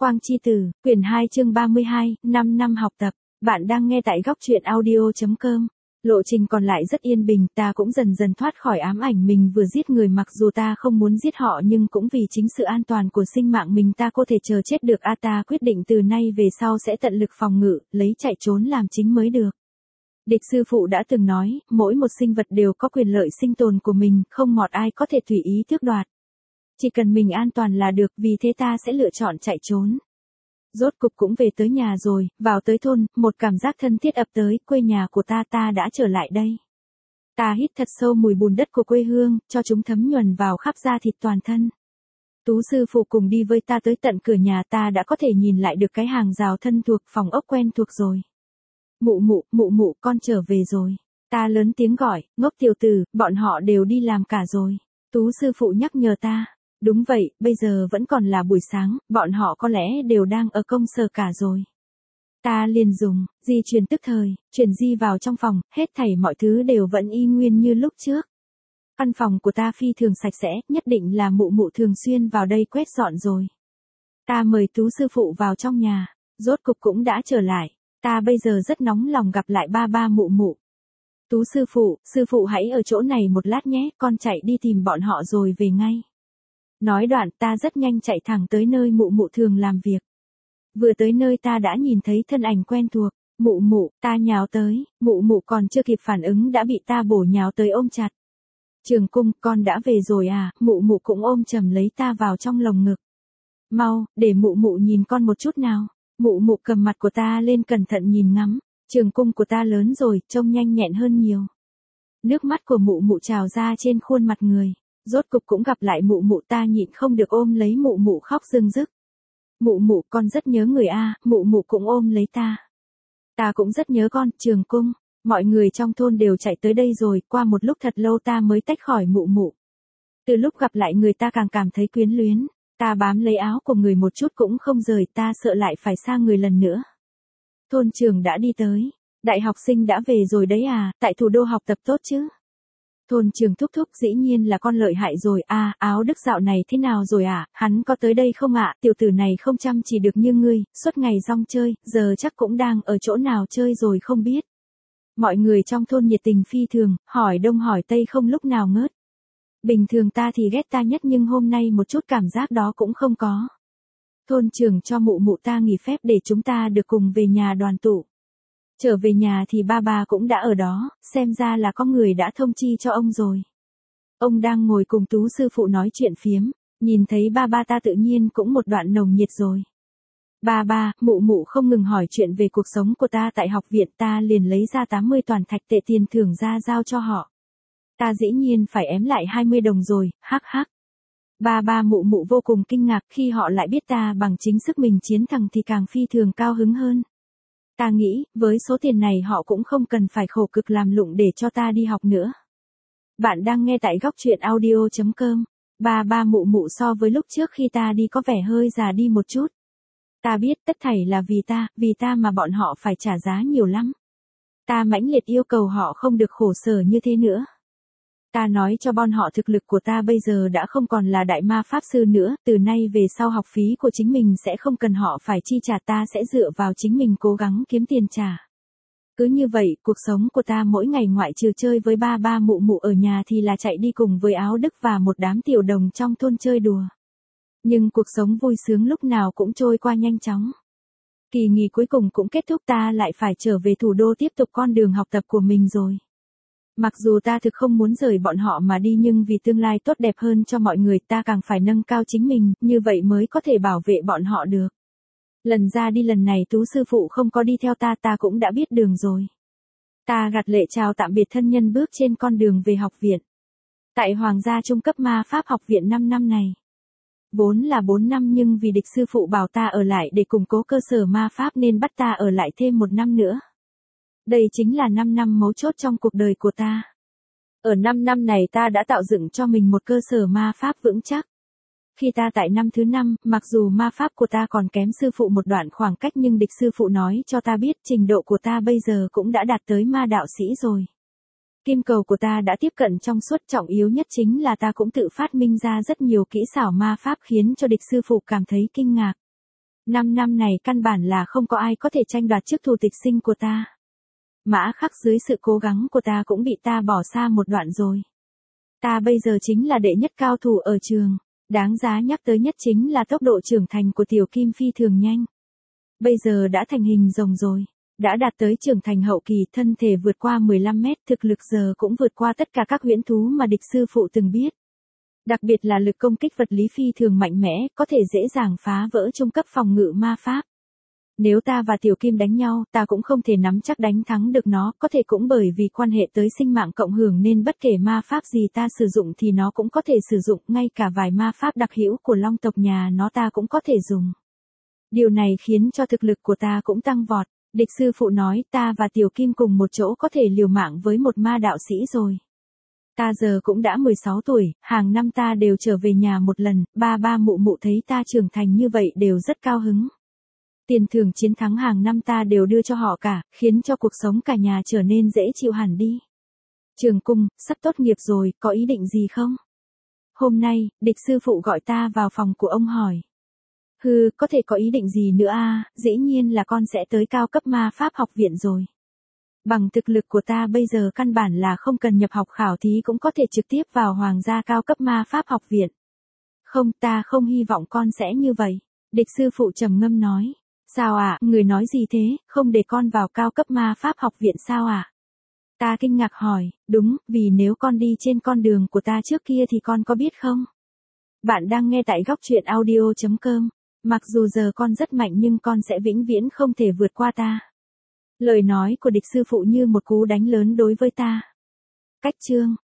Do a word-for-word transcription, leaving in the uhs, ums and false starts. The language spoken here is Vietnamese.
Quang Chi Tử, quyển hai chương ba mươi hai, năm năm học tập. Bạn đang nghe tại góc truyện audio chấm com. Lộ trình còn lại rất yên bình, ta cũng dần dần thoát khỏi ám ảnh mình vừa giết người, mặc dù ta không muốn giết họ nhưng cũng vì chính sự an toàn của sinh mạng mình ta có thể chờ chết được. A ta quyết định từ nay về sau sẽ tận lực phòng ngự, lấy chạy trốn làm chính mới được. Địch sư phụ đã từng nói, mỗi một sinh vật đều có quyền lợi sinh tồn của mình, không một ai có thể tùy ý tước đoạt. Chỉ cần mình an toàn là được, vì thế ta sẽ lựa chọn chạy trốn. Rốt cục cũng về tới nhà rồi, vào tới thôn, một cảm giác thân thiết ập tới, quê nhà của ta ta đã trở lại đây. Ta hít thật sâu mùi bùn đất của quê hương, cho chúng thấm nhuần vào khắp da thịt toàn thân. Tú sư phụ cùng đi với ta tới tận cửa nhà, ta đã có thể nhìn lại được cái hàng rào thân thuộc, phòng ốc quen thuộc rồi. Mụ mụ, mụ mụ, con trở về rồi. Ta lớn tiếng gọi, ngốc tiểu tử, bọn họ đều đi làm cả rồi. Tú sư phụ nhắc nhở ta. Đúng vậy, bây giờ vẫn còn là buổi sáng, bọn họ có lẽ đều đang ở công sở cả rồi. Ta liền dùng, di truyền tức thời, chuyển di vào trong phòng, hết thảy mọi thứ đều vẫn y nguyên như lúc trước. Căn phòng của ta phi thường sạch sẽ, nhất định là mụ mụ thường xuyên vào đây quét dọn rồi. Ta mời Tú sư phụ vào trong nhà, rốt cục cũng đã trở lại, ta bây giờ rất nóng lòng gặp lại ba ba mụ mụ. Tú sư phụ, sư phụ hãy ở chỗ này một lát nhé, con chạy đi tìm bọn họ rồi về ngay. Nói đoạn ta rất nhanh chạy thẳng tới nơi mụ mụ thường làm việc. Vừa tới nơi ta đã nhìn thấy thân ảnh quen thuộc, mụ mụ, ta nhào tới, mụ mụ còn chưa kịp phản ứng đã bị ta bổ nhào tới ôm chặt. Trường Cung, con đã về rồi à, mụ mụ cũng ôm chầm lấy ta vào trong lồng ngực. Mau, để mụ mụ nhìn con một chút nào, mụ mụ cầm mặt của ta lên cẩn thận nhìn ngắm, Trường Cung của ta lớn rồi, trông nhanh nhẹn hơn nhiều. Nước mắt của mụ mụ trào ra trên khuôn mặt người. Rốt cục cũng gặp lại mụ mụ, ta nhịn không được ôm lấy mụ mụ khóc rưng rức. Mụ mụ, con rất nhớ người a, mụ mụ cũng ôm lấy ta. Ta cũng rất nhớ con, Trường Cung. Mọi người trong thôn đều chạy tới đây rồi, qua một lúc thật lâu ta mới tách khỏi mụ mụ. Từ lúc gặp lại người ta càng cảm thấy quyến luyến, ta bám lấy áo của người một chút cũng không rời, ta sợ lại phải xa người lần nữa. Thôn trưởng đã đi tới, đại học sinh đã về rồi đấy à, tại thủ đô học tập tốt chứ? Thôn trưởng thúc thúc, dĩ nhiên là con lợi hại rồi. À, Áo Đức dạo này thế nào rồi ạ? À? Hắn có tới đây không ạ? À? Tiểu tử này không chăm chỉ được như ngươi, suốt ngày rong chơi, giờ chắc cũng đang ở chỗ nào chơi rồi không biết. Mọi người trong thôn nhiệt tình phi thường, hỏi đông hỏi tây không lúc nào ngớt. Bình thường ta thì ghét ta nhất nhưng hôm nay một chút cảm giác đó cũng không có. Thôn trưởng cho mụ mụ ta nghỉ phép để chúng ta được cùng về nhà đoàn tụ. Trở về nhà thì ba bà cũng đã ở đó, xem ra là có người đã thông chi cho ông rồi. Ông đang ngồi cùng Tú sư phụ nói chuyện phiếm, nhìn thấy ba ba ta tự nhiên cũng một đoạn nồng nhiệt rồi. Ba ba, mụ mụ không ngừng hỏi chuyện về cuộc sống của ta tại học viện, ta liền lấy ra tám mươi toàn thạch tệ tiền thưởng ra giao cho họ. Ta dĩ nhiên phải ém lại hai mươi đồng rồi, hắc hắc. Ba ba mụ mụ vô cùng kinh ngạc khi họ lại biết ta bằng chính sức mình chiến thắng thì càng phi thường cao hứng hơn. Ta nghĩ, với số tiền này họ cũng không cần phải khổ cực làm lụng để cho ta đi học nữa. Bạn đang nghe tại góc truyện audio chấm com. Ba ba mụ mụ so với lúc trước khi ta đi có vẻ hơi già đi một chút. Ta biết tất thảy là vì ta, vì ta mà bọn họ phải trả giá nhiều lắm. Ta mãnh liệt yêu cầu họ không được khổ sở như thế nữa. Ta nói cho bọn họ thực lực của ta bây giờ đã không còn là đại ma pháp sư nữa, từ nay về sau học phí của chính mình sẽ không cần họ phải chi trả, ta sẽ dựa vào chính mình cố gắng kiếm tiền trả. Cứ như vậy, cuộc sống của ta mỗi ngày ngoại trừ chơi với ba ba mụ mụ ở nhà thì là chạy đi cùng với Áo Đức và một đám tiểu đồng trong thôn chơi đùa. Nhưng cuộc sống vui sướng lúc nào cũng trôi qua nhanh chóng. Kỳ nghỉ cuối cùng cũng kết thúc, ta lại phải trở về thủ đô tiếp tục con đường học tập của mình rồi. Mặc dù ta thực không muốn rời bọn họ mà đi nhưng vì tương lai tốt đẹp hơn cho mọi người ta càng phải nâng cao chính mình, như vậy mới có thể bảo vệ bọn họ được. Lần ra đi lần này Tú sư phụ không có đi theo ta, ta cũng đã biết đường rồi. Ta gật lệ chào tạm biệt thân nhân bước trên con đường về học viện. Tại Hoàng gia trung cấp ma pháp học viện năm năm này. Vốn là bốn năm nhưng vì địch sư phụ bảo ta ở lại để củng cố cơ sở ma pháp nên bắt ta ở lại thêm một năm nữa. Đây chính là năm năm mấu chốt trong cuộc đời của ta. Ở năm năm này ta đã tạo dựng cho mình một cơ sở ma pháp vững chắc. Khi ta tại năm thứ năm, mặc dù ma pháp của ta còn kém sư phụ một đoạn khoảng cách nhưng địch sư phụ nói cho ta biết trình độ của ta bây giờ cũng đã đạt tới ma đạo sĩ rồi. Kim cầu của ta đã tiếp cận trong suốt, trọng yếu nhất chính là ta cũng tự phát minh ra rất nhiều kỹ xảo ma pháp khiến cho địch sư phụ cảm thấy kinh ngạc. Năm năm này căn bản là không có ai có thể tranh đoạt chức thủ tịch sinh của ta. Mã Khắc dưới sự cố gắng của ta cũng bị ta bỏ xa một đoạn rồi. Ta bây giờ chính là đệ nhất cao thủ ở trường. Đáng giá nhắc tới nhất chính là tốc độ trưởng thành của Tiểu Kim phi thường nhanh. Bây giờ đã thành hình rồng rồi. Đã đạt tới trưởng thành hậu kỳ, thân thể vượt qua mười lăm mét, thực lực giờ cũng vượt qua tất cả các huyễn thú mà địch sư phụ từng biết. Đặc biệt là lực công kích vật lý phi thường mạnh mẽ, có thể dễ dàng phá vỡ trung cấp phòng ngự ma pháp. Nếu ta và Tiểu Kim đánh nhau, ta cũng không thể nắm chắc đánh thắng được nó, có thể cũng bởi vì quan hệ tới sinh mạng cộng hưởng nên bất kể ma pháp gì ta sử dụng thì nó cũng có thể sử dụng, ngay cả vài ma pháp đặc hữu của long tộc nhà nó ta cũng có thể dùng. Điều này khiến cho thực lực của ta cũng tăng vọt. Địch sư phụ nói ta và Tiểu Kim cùng một chỗ có thể liều mạng với một ma đạo sĩ rồi. Ta giờ cũng đã mười sáu tuổi, hàng năm ta đều trở về nhà một lần, ba ba mụ mụ thấy ta trưởng thành như vậy đều rất cao hứng. Tiền thưởng chiến thắng hàng năm ta đều đưa cho họ cả, khiến cho cuộc sống cả nhà trở nên dễ chịu hẳn đi. Trường Cung, sắp tốt nghiệp rồi, có ý định gì không? Hôm nay, địch sư phụ gọi ta vào phòng của ông hỏi. Hừ, có thể có ý định gì nữa à, dĩ nhiên là con sẽ tới cao cấp ma pháp học viện rồi. Bằng thực lực của ta bây giờ căn bản là không cần nhập học khảo thí cũng có thể trực tiếp vào hoàng gia cao cấp ma pháp học viện. Không, ta không hy vọng con sẽ như vậy. Địch sư phụ trầm ngâm nói. Sao ạ, à, người nói gì thế, không để con vào cao cấp ma pháp học viện sao ạ? À? Ta kinh ngạc hỏi, đúng, vì nếu con đi trên con đường của ta trước kia thì con có biết không? Bạn đang nghe tại góc truyện audio chấm com. Mặc dù giờ con rất mạnh nhưng con sẽ vĩnh viễn không thể vượt qua ta. Lời nói của địch sư phụ như một cú đánh lớn đối với ta. Cách chương